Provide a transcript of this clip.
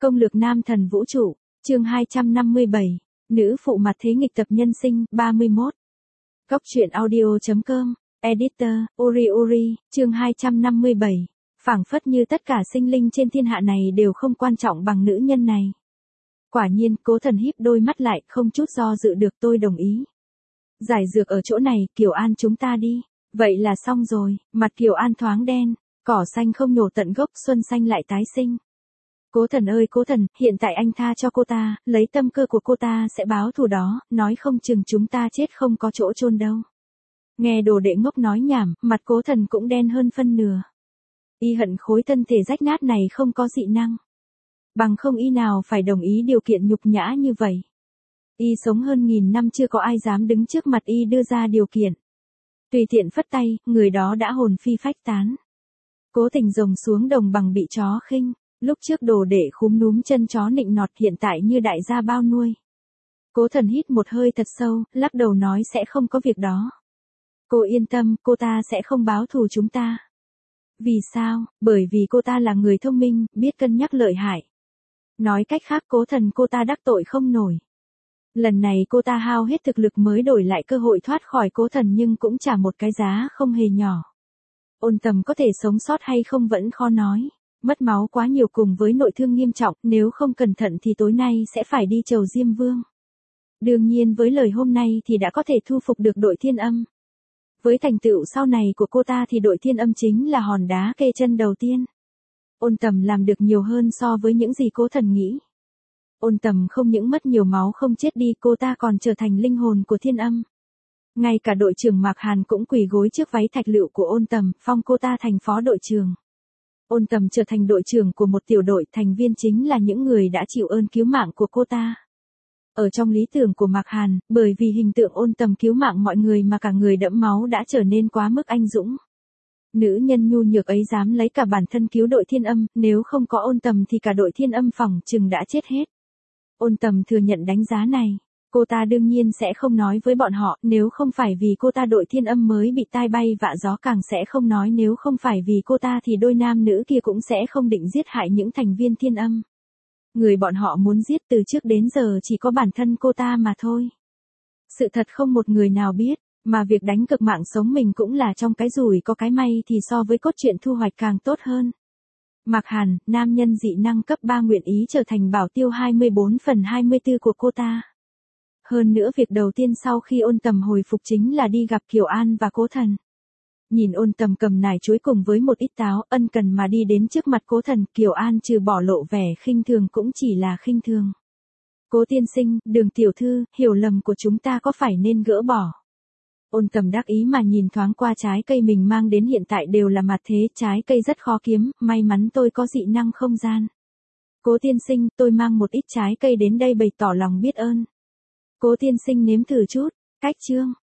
Công lược nam thần vũ trụ, chương 257, nữ phụ mặt thế nghịch tập nhân sinh, 31. Góc truyện audio.com, editor, Uri, chương 257. Phảng phất như tất cả sinh linh trên thiên hạ này đều không quan trọng bằng nữ nhân này. Quả nhiên, Cố Thần híp đôi mắt lại, không chút do dự được, tôi đồng ý. Giải dược ở chỗ này, Kiều An chúng ta đi. Vậy là xong rồi, mặt Kiều An thoáng đen, cỏ xanh không nhổ tận gốc, xuân xanh lại tái sinh. Cố Thần ơi Cố Thần, hiện tại anh tha cho cô ta, lấy tâm cơ của cô ta sẽ báo thù đó, nói không chừng chúng ta chết không có chỗ chôn đâu. Nghe đồ đệ ngốc nói nhảm, mặt Cố Thần cũng đen hơn phân nửa. Y hận khối thân thể rách nát này không có dị năng. Bằng không y nào phải đồng ý điều kiện nhục nhã như vậy. Y sống hơn 1000 năm chưa có ai dám đứng trước mặt y đưa ra điều kiện. Tùy tiện phất tay, người đó đã hồn phi phách tán. Cố Tình rồng xuống đồng bằng bị chó khinh. Lúc trước đồ đệ khúm núm chân chó nịnh nọt, hiện tại như đại gia bao nuôi. Cố Thần hít một hơi thật sâu, lắc đầu nói sẽ không có việc đó. Cô yên tâm, cô ta sẽ không báo thù chúng ta. Vì sao? Bởi vì cô ta là người thông minh, biết cân nhắc lợi hại. Nói cách khác Cố Thần cô ta đắc tội không nổi. Lần này cô ta hao hết thực lực mới đổi lại cơ hội thoát khỏi Cố Thần, nhưng cũng trả một cái giá không hề nhỏ. Ôn Tầm có thể sống sót hay không vẫn khó nói. Mất máu quá nhiều cùng với nội thương nghiêm trọng, nếu không cẩn thận thì tối nay sẽ phải đi chầu Diêm Vương. Đương nhiên với lời hôm nay thì đã có thể thu phục được đội Thiên Âm. Với thành tựu sau này của cô ta thì đội Thiên Âm chính là hòn đá kê chân đầu tiên. Ôn Tầm làm được nhiều hơn so với những gì Cố Thần nghĩ. Ôn Tầm không những mất nhiều máu không chết đi, cô ta còn trở thành linh hồn của Thiên Âm. Ngay cả đội trưởng Mạc Hàn cũng quỳ gối trước váy thạch lựu của Ôn Tầm, phong cô ta thành phó đội trưởng. Ôn Tầm trở thành đội trưởng của một tiểu đội, thành viên chính là những người đã chịu ơn cứu mạng của cô ta. Ở trong lý tưởng của Mạc Hàn, bởi vì hình tượng Ôn Tầm cứu mạng mọi người mà cả người đẫm máu đã trở nên quá mức anh dũng. Nữ nhân nhu nhược ấy dám lấy cả bản thân cứu đội Thiên Âm, nếu không có Ôn Tầm thì cả đội Thiên Âm phỏng chừng đã chết hết. Ôn Tầm thừa nhận đánh giá này. Cô ta đương nhiên sẽ không nói với bọn họ, nếu không phải vì cô ta đội Thiên Âm mới bị tai bay vạ gió, càng sẽ không nói nếu không phải vì cô ta thì đôi nam nữ kia cũng sẽ không định giết hại những thành viên Thiên Âm. Người bọn họ muốn giết từ trước đến giờ chỉ có bản thân cô ta mà thôi. Sự thật không một người nào biết, mà việc đánh cực mạng sống mình cũng là trong cái rủi có cái may thì so với cốt truyện thu hoạch càng tốt hơn. Mạc Hàn, nam nhân dị năng cấp 3 nguyện ý trở thành bảo tiêu 24/24 của cô ta. Hơn nữa việc đầu tiên sau khi Ôn Tầm hồi phục chính là đi gặp Kiều An và Cố Thần. Nhìn Ôn Tầm cầm nải chuối cùng với một ít táo, ân cần mà đi đến trước mặt Cố Thần, Kiều An trừ bỏ lộ vẻ khinh thường cũng chỉ là khinh thường. Cố tiên sinh, Đường tiểu thư, hiểu lầm của chúng ta có phải nên gỡ bỏ? Ôn Tầm đắc ý mà nhìn thoáng qua trái cây mình mang đến, hiện tại đều là mặt thế, trái cây rất khó kiếm, may mắn tôi có dị năng không gian. Cố tiên sinh, tôi mang một ít trái cây đến đây bày tỏ lòng biết ơn. Cố tiên sinh nếm thử chút, cách chương.